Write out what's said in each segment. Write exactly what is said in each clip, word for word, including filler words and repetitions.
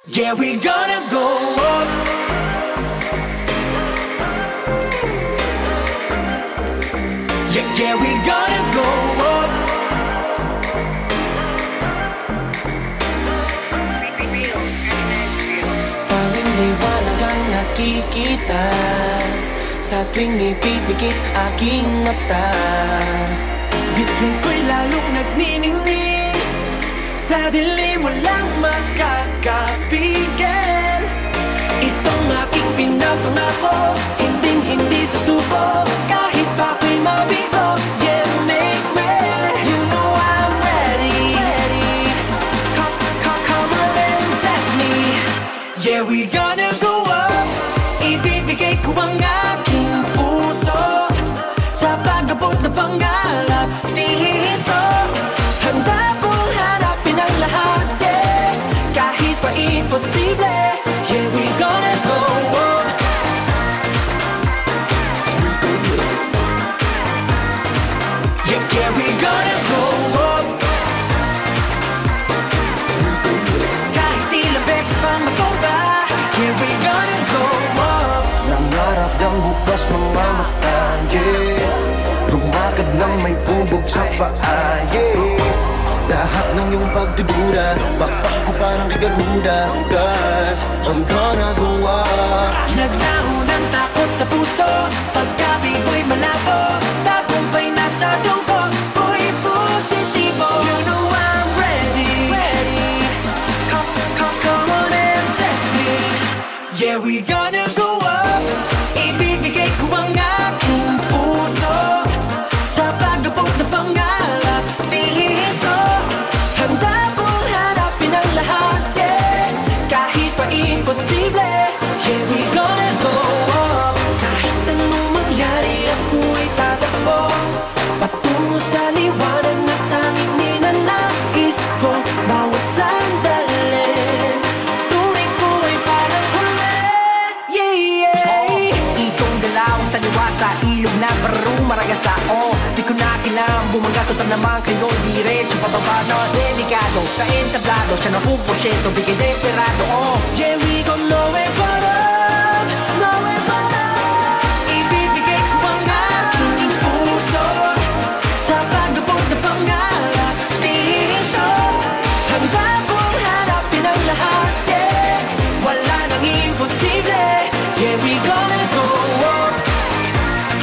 Yeah, we gonna go up. Yeah, yeah, we gonna go up. Parang liwanag ang nakikita sa tuwing ipipikit aking mata. Bituin ko'y lalong nagniningning sa dilim walang makakapigil. Itong aking pinapangako, hinding hindi susuko kahit pa ako'y mabigo. Yeah, make me, you know I'm ready, ready. Come, come, come on and test me. Yeah, we gonna go up. Ibibigay ko ang aking puso sa pag-abot na pangarap dito. Handa kong harapin ang lahat, yeah, kahit pa imposible. Yeah, we gonna go up. Yeah, yeah, we gonna go up. Kahit ilang beses pang matuba. Yeah, we gonna go up. Nangarap ng bukas mga mata, yeah. Lumakad ng may bubog sa paa, yeah. Lahat ng iyong pagdududa, bakbak ko parang kigaruda. Cause I'm gonna go up. Naglaho ng takot sa puso, pagkabigo'y malabo. Tagumpay na sa dugo, ko'y positibo. You know I'm ready, ready. Come, come, come on and test me. Yeah, we gonna go up. Ibibigay ko ang aking puso sa pag-abot na pangarap dito. Handa kong harapin ang lahat, yeah, kahit pa imposible. Yeah, we gonna go up. Kahit anong mangyari, ako'y tatakbo patungo sa liwanag na tanging ninanais ko. Bawat sandali, tunay ko ay parang huli. Yeah, yeah. Itong galaw sa liwa sa ilog na baro maragasa. Oh, di ko na kailangan bumaga. Total naman kayo diretso pababa na delikado. Sa entablado, siya na puporsyento, bigay desperado. Oh, yeah, we gon' know it but up, know it but up. Ibibigay ko ang aking puso sa pag-abot na pangarap dito. Handa kong harapin ang lahat, yeah, wala nang imposible. Yeah, we gonna go up.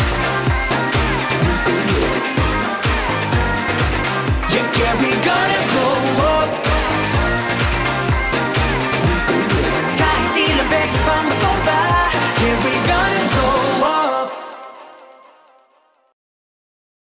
Yeah, yeah, we gonna go